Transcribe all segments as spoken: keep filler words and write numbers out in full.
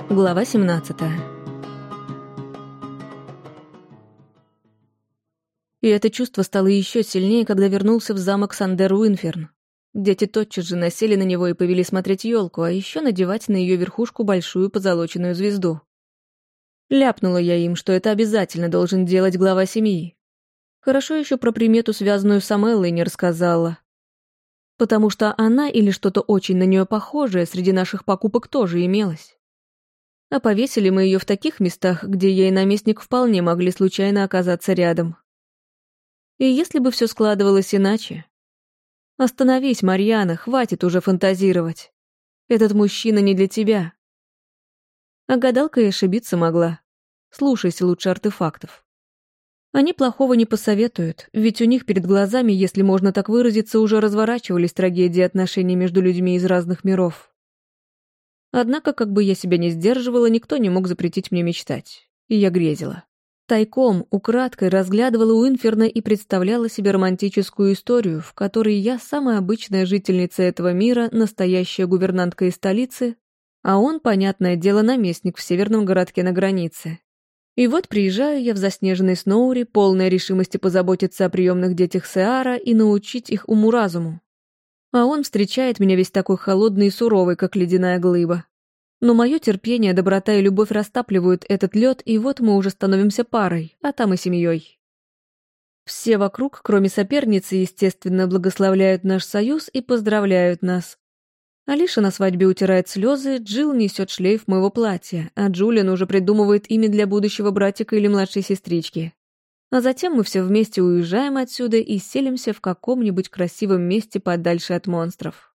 Глава семнадцатая. И это чувство стало еще сильнее, когда вернулся в замок Сандер-Уинферн. Дети тотчас же насели на него и повели смотреть елку, а еще надевать на ее верхушку большую позолоченную звезду. Ляпнула я им, что это обязательно должен делать глава семьи. Хорошо еще про примету, связанную с Амеллой, не рассказала. Потому что она или что-то очень на нее похожее среди наших покупок тоже имелось. А повесили мы ее в таких местах, где я и наместник вполне могли случайно оказаться рядом. И если бы все складывалось иначе... Остановись, Марьяна, хватит уже фантазировать. Этот мужчина не для тебя. А гадалка и ошибиться могла. Слушайся лучше артефактов. Они плохого не посоветуют, ведь у них перед глазами, если можно так выразиться, уже разворачивались трагедии отношений между людьми из разных миров. Однако, как бы я себя не сдерживала, никто не мог запретить мне мечтать. И я грезила. Тайком, украдкой разглядывала Уинферна и представляла себе романтическую историю, в которой я самая обычная жительница этого мира, настоящая гувернантка из столицы, а он, понятное дело, наместник в северном городке на границе. И вот приезжаю я в заснеженный Сноури, полная решимости позаботиться о приемных детях Сеара и научить их уму-разуму. А он встречает меня весь такой холодный и суровый, как ледяная глыба. Но мое терпение, доброта и любовь растапливают этот лед, и вот мы уже становимся парой, а там и семьей. Все вокруг, кроме соперницы, естественно, благословляют наш союз и поздравляют нас. Алиша на свадьбе утирает слезы, Джилл несет шлейф моего платья, а Джулиан уже придумывает имя для будущего братика или младшей сестрички. А затем мы все вместе уезжаем отсюда и селимся в каком-нибудь красивом месте подальше от монстров.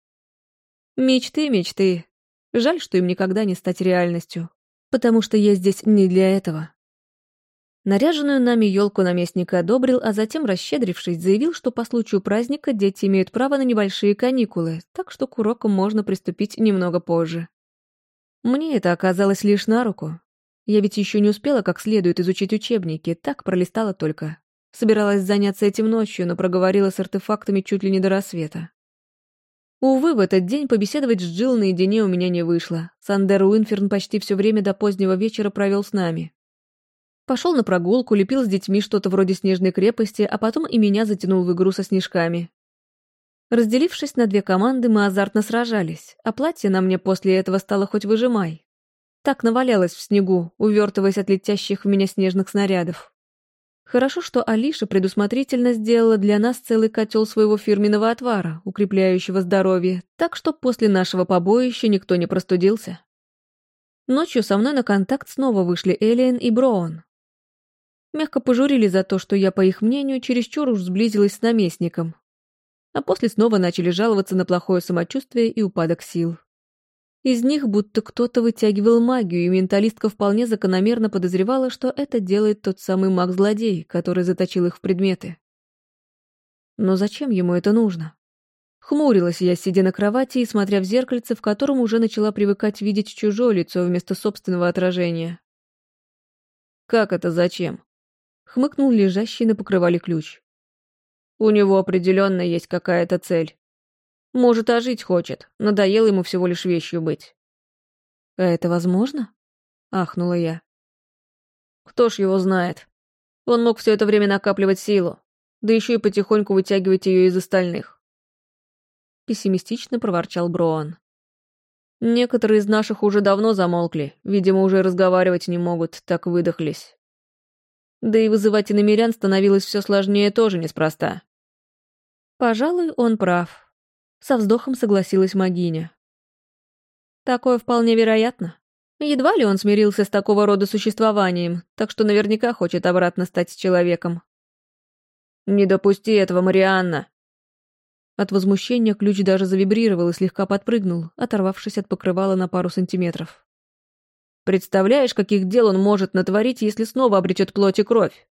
Мечты, мечты. Жаль, что им никогда не стать реальностью, потому что я здесь не для этого. Наряженную нами елку наместник одобрил, а затем, расщедрившись, заявил, что по случаю праздника дети имеют право на небольшие каникулы, так что к урокам можно приступить немного позже. Мне это оказалось лишь на руку. Я ведь еще не успела как следует изучить учебники, так пролистала только. Собиралась заняться этим ночью, но проговорила с артефактами чуть ли не до рассвета. Увы, в этот день побеседовать с Джилл наедине у меня не вышло. Сандер Уинферн почти все время до позднего вечера провел с нами. Пошел на прогулку, лепил с детьми что-то вроде снежной крепости, а потом и меня затянул в игру со снежками. Разделившись на две команды, мы азартно сражались, а платье на мне после этого стало хоть выжимай. Так навалялась в снегу, увертываясь от летящих в меня снежных снарядов. Хорошо, что Алиша предусмотрительно сделала для нас целый котел своего фирменного отвара, укрепляющего здоровье, так что после нашего побоища никто не простудился. Ночью со мной на контакт снова вышли Элиен и Броон. Мягко пожурили за то, что я, по их мнению, чересчур уж сблизилась с наместником. А после снова начали жаловаться на плохое самочувствие и упадок сил. Из них будто кто-то вытягивал магию, и менталистка вполне закономерно подозревала, что это делает тот самый маг-злодей, который заточил их в предметы. Но зачем ему это нужно? Хмурилась я, сидя на кровати и смотря в зеркальце, в котором уже начала привыкать видеть чужое лицо вместо собственного отражения. «Как это зачем?» — хмыкнул лежащий на покрывале ключ. «У него определенно есть какая-то цель. Может, ожить хочет, надоело ему всего лишь вещью быть». «А это возможно?» — ахнула я. «Кто ж его знает? Он мог все это время накапливать силу, да еще и потихоньку вытягивать ее из остальных». Пессимистично проворчал Броан. «Некоторые из наших уже давно замолкли, видимо, уже разговаривать не могут, так выдохлись. Да и вызывать иномирян становилось все сложнее тоже неспроста». «Пожалуй, он прав», — со вздохом согласилась Магиня. «Такое вполне вероятно. Едва ли он смирился с такого рода существованием, так что наверняка хочет обратно стать человеком». «Не допусти этого, Марианна!» От возмущения ключ даже завибрировал и слегка подпрыгнул, оторвавшись от покрывала на пару сантиметров. «Представляешь, каких дел он может натворить, если снова обретет плоть и кровь?»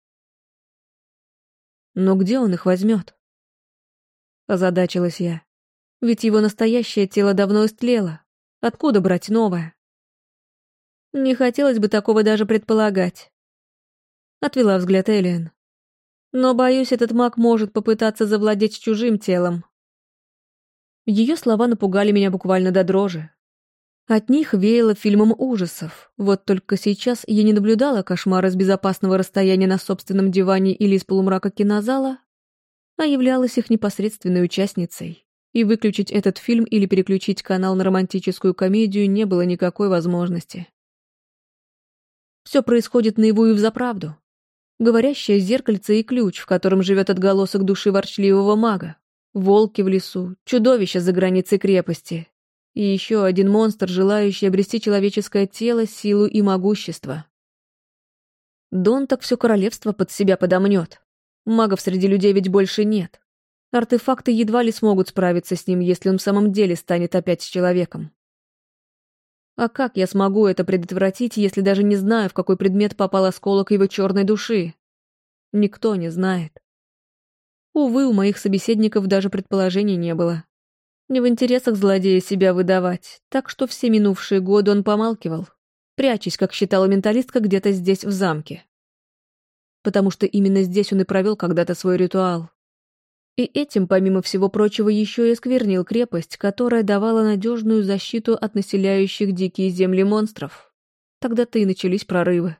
«Но где он их возьмет?» Озадачилась я. Ведь его настоящее тело давно истлело. Откуда брать новое? Не хотелось бы такого даже предполагать. Отвела взгляд Элиен. Но, боюсь, этот маг может попытаться завладеть чужим телом. Ее слова напугали меня буквально до дрожи. От них веяло фильмом ужасов, вот только сейчас я не наблюдала кошмара с безопасного расстояния на собственном диване или из полумрака кинозала, а являлась их непосредственной участницей. И выключить этот фильм или переключить канал на романтическую комедию не было никакой возможности. Все происходит наяву и взаправду. Говорящее зеркальце и ключ, в котором живет отголосок души ворчливого мага, волки в лесу, чудовища за границей крепости и еще один монстр, желающий обрести человеческое тело, силу и могущество. Дон так все королевство под себя подомнет. Магов среди людей ведь больше нет. Артефакты едва ли смогут справиться с ним, если он в самом деле станет опять человеком. А как я смогу это предотвратить, если даже не знаю, в какой предмет попал осколок его черной души? Никто не знает. Увы, у моих собеседников даже предположений не было. Не в интересах злодея себя выдавать, так что все минувшие годы он помалкивал, прячась, как считала менталистка, где-то здесь, в замке. Потому что именно здесь он и провел когда-то свой ритуал. И этим, помимо всего прочего, еще и осквернил крепость, которая давала надежную защиту от населяющих дикие земли монстров. Тогда-то и начались прорывы.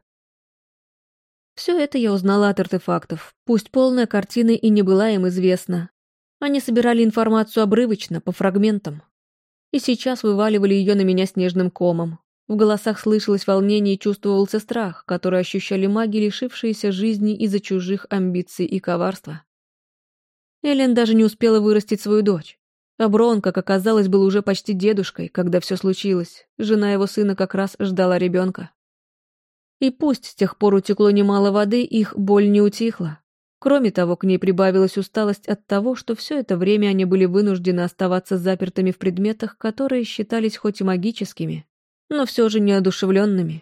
Все это я узнала от артефактов, пусть полная картина и не была им известна. Они собирали информацию обрывочно, по фрагментам. И сейчас вываливали ее на меня снежным комом. В голосах слышалось волнение и чувствовался страх, который ощущали маги, лишившиеся жизни из-за чужих амбиций и коварства. Элен даже не успела вырастить свою дочь. А Брон, как оказалось, был уже почти дедушкой, когда все случилось. Жена его сына как раз ждала ребенка. И пусть с тех пор утекло немало воды, их боль не утихла. Кроме того, к ней прибавилась усталость от того, что все это время они были вынуждены оставаться запертыми в предметах, которые считались хоть и магическими, но все же неодушевленными.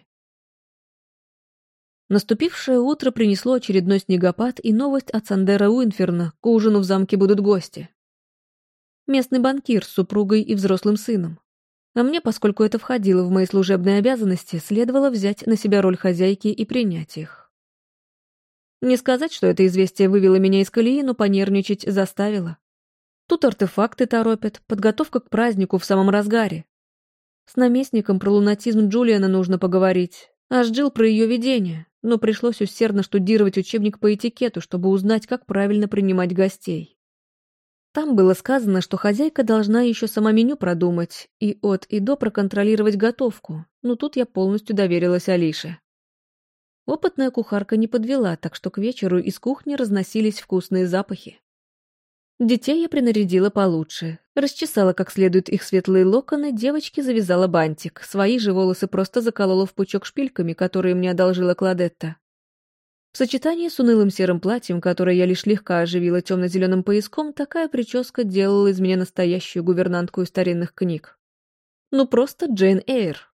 Наступившее утро принесло очередной снегопад и новость от Сандера Уинферна: к ужину в замке будут гости. Местный банкир с супругой и взрослым сыном. А мне, поскольку это входило в мои служебные обязанности, следовало взять на себя роль хозяйки и принять их. Не сказать, что это известие вывело меня из колеи, но понервничать заставило. Тут артефакты торопят, подготовка к празднику в самом разгаре. С наместником про лунатизм Джулиана нужно поговорить, аж Джилл про ее видение, но пришлось усердно штудировать учебник по этикету, чтобы узнать, как правильно принимать гостей. Там было сказано, что хозяйка должна еще сама меню продумать и от и до проконтролировать готовку, но тут я полностью доверилась Алише. Опытная кухарка не подвела, так что к вечеру из кухни разносились вкусные запахи. Детей я принарядила получше, расчесала как следует их светлые локоны, девочке завязала бантик, свои же волосы просто заколола в пучок шпильками, которые мне одолжила Кладетта. В сочетании с унылым серым платьем, которое я лишь слегка оживила темно-зеленым пояском, такая прическа делала из меня настоящую гувернантку из старинных книг. Ну просто Джейн Эйр.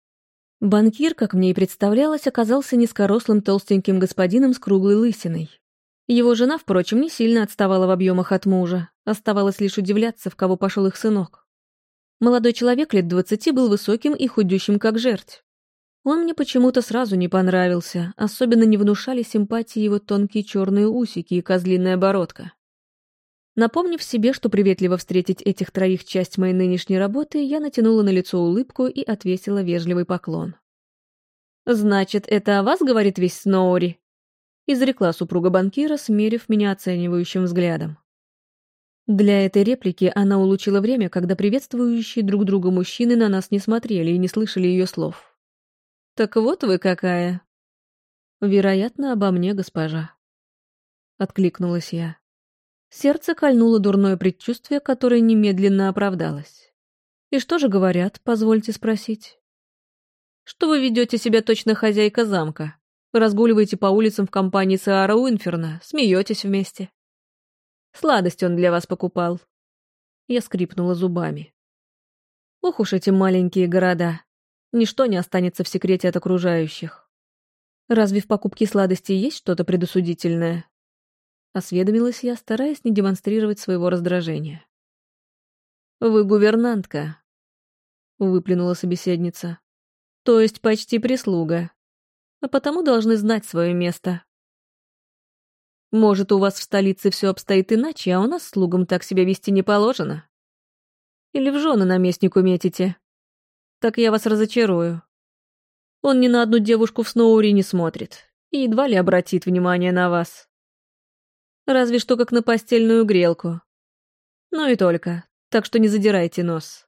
Банкир, как мне и представлялось, оказался низкорослым толстеньким господином с круглой лысиной. Его жена, впрочем, не сильно отставала в объемах от мужа, оставалось лишь удивляться, в кого пошел их сынок. Молодой человек лет двадцати был высоким и худющим, как жерть. Он мне почему-то сразу не понравился, особенно не внушали симпатии его тонкие черные усики и козлиная бородка. Напомнив себе, что приветливо встретить этих троих часть моей нынешней работы, я натянула на лицо улыбку и отвесила вежливый поклон. «Значит, это о вас говорит весь Сноури?» — изрекла супруга банкира, смерив меня оценивающим взглядом. Для этой реплики она улучила время, когда приветствующие друг друга мужчины на нас не смотрели и не слышали ее слов. «Так вот вы какая!» «Вероятно, обо мне, госпожа», — откликнулась я. Сердце кольнуло дурное предчувствие, которое немедленно оправдалось. «И что же говорят, позвольте спросить?» «Что вы ведете себя точно хозяйка замка? Разгуливаете по улицам в компании Саара Уинферна, смеетесь вместе. Сладость он для вас покупал». Я скрипнула зубами. Ох уж эти маленькие города. Ничто не останется в секрете от окружающих. Разве в покупке сладостей есть что-то предосудительное? Осведомилась я, стараясь не демонстрировать своего раздражения. «Вы гувернантка», — выплюнула собеседница. «То есть почти прислуга. А потому должны знать свое место. Может, у вас в столице все обстоит иначе, а у нас слугам так себя вести не положено? Или в жены наместнику метите?» так я вас разочарую. Он ни на одну девушку в Сноури не смотрит и едва ли обратит внимание на вас. Разве что как на постельную грелку. Ну и только, так что не задирайте нос».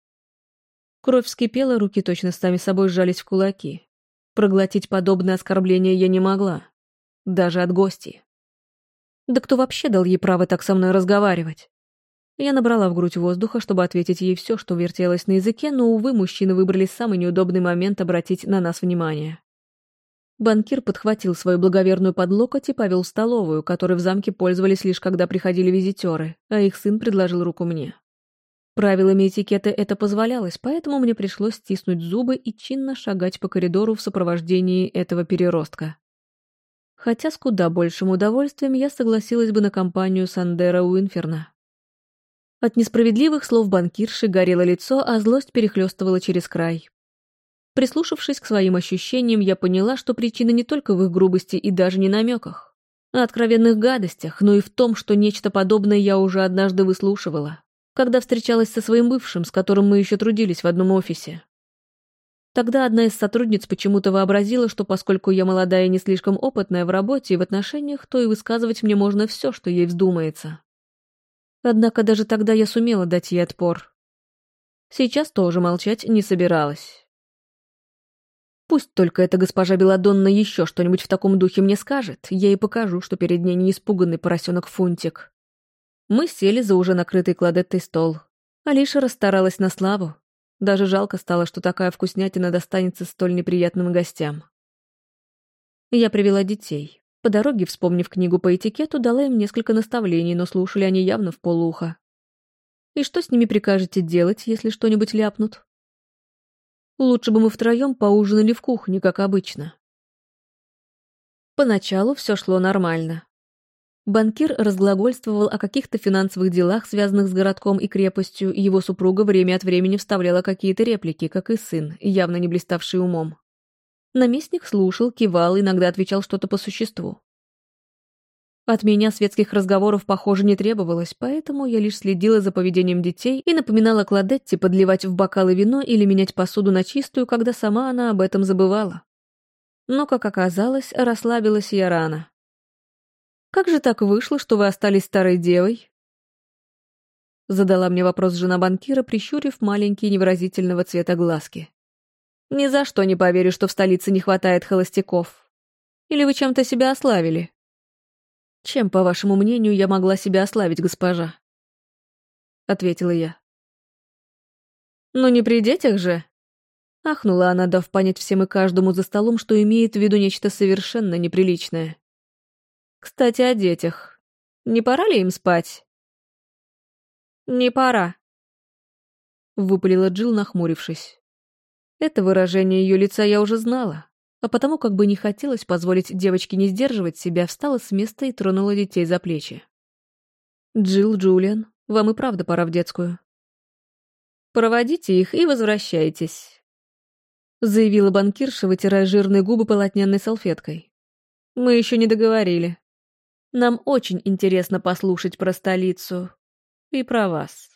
Кровь вскипела, руки точно сами собой сжались в кулаки. Проглотить подобное оскорбление я не могла. Даже от гостей. Да кто вообще дал ей право так со мной разговаривать? Я набрала в грудь воздуха, чтобы ответить ей все, что вертелось на языке, но, увы, мужчины выбрали самый неудобный момент обратить на нас внимание. Банкир подхватил свою благоверную под локоть и повел в столовую, которой в замке пользовались лишь когда приходили визитеры, а их сын предложил руку мне. Правилами этикета это позволялось, поэтому мне пришлось стиснуть зубы и чинно шагать по коридору в сопровождении этого переростка. Хотя с куда большим удовольствием я согласилась бы на компанию Сандера Уинферна. От несправедливых слов банкирши горело лицо, а злость перехлестывала через край. Прислушавшись к своим ощущениям, я поняла, что причина не только в их грубости и даже не намеках, а откровенных гадостях, но и в том, что нечто подобное я уже однажды выслушивала, когда встречалась со своим бывшим, с которым мы еще трудились в одном офисе. Тогда одна из сотрудниц почему-то вообразила, что поскольку я молодая и не слишком опытная в работе и в отношениях, то и высказывать мне можно все, что ей вздумается. Однако даже тогда я сумела дать ей отпор. Сейчас тоже молчать не собиралась. Пусть только эта госпожа Беладонна еще что-нибудь в таком духе мне скажет, я ей покажу, что перед ней не испуганный поросенок Фунтик. Мы сели за уже накрытый кладеттой стол. Алиша расстаралась на славу. Даже жалко стало, что такая вкуснятина достанется столь неприятным гостям. Я привела детей. По дороге, вспомнив книгу по этикету, дала им несколько наставлений, но слушали они явно в полуха. И что с ними прикажете делать, если что-нибудь ляпнут? Лучше бы мы втроем поужинали в кухне, как обычно. Поначалу все шло нормально. Банкир разглагольствовал о каких-то финансовых делах, связанных с городком и крепостью, и его супруга время от времени вставляла какие-то реплики, как и сын, явно не блиставший умом. Наместник слушал, кивал, иногда отвечал что-то по существу. От меня светских разговоров, похоже, не требовалось, поэтому я лишь следила за поведением детей и напоминала Кладетте подливать в бокалы вино или менять посуду на чистую, когда сама она об этом забывала. Но, как оказалось, расслабилась я рано. «Как же так вышло, что вы остались старой девой?» Задала мне вопрос жена банкира, прищурив маленькие невыразительного цвета глазки. «Ни за что не поверю, что в столице не хватает холостяков. Или вы чем-то себя ославили?» «Чем, по вашему мнению, я могла себя ославить, госпожа?» Ответила я. «Ну не при детях же?» Ахнула она, дав понять всем и каждому за столом, что имеет в виду нечто совершенно неприличное. «Кстати, о детях. Не пора ли им спать?» «Не пора», — выпалила Джилл, нахмурившись. Это выражение ее лица я уже знала, а потому, как бы не хотелось позволить девочке не сдерживать себя, встала с места и тронула детей за плечи. «Джилл, Джулиан, вам и правда пора в детскую. Проводите их и возвращайтесь», — заявила банкирша, вытирая жирные губы полотняной салфеткой. «Мы еще не договорили. Нам очень интересно послушать про столицу и про вас».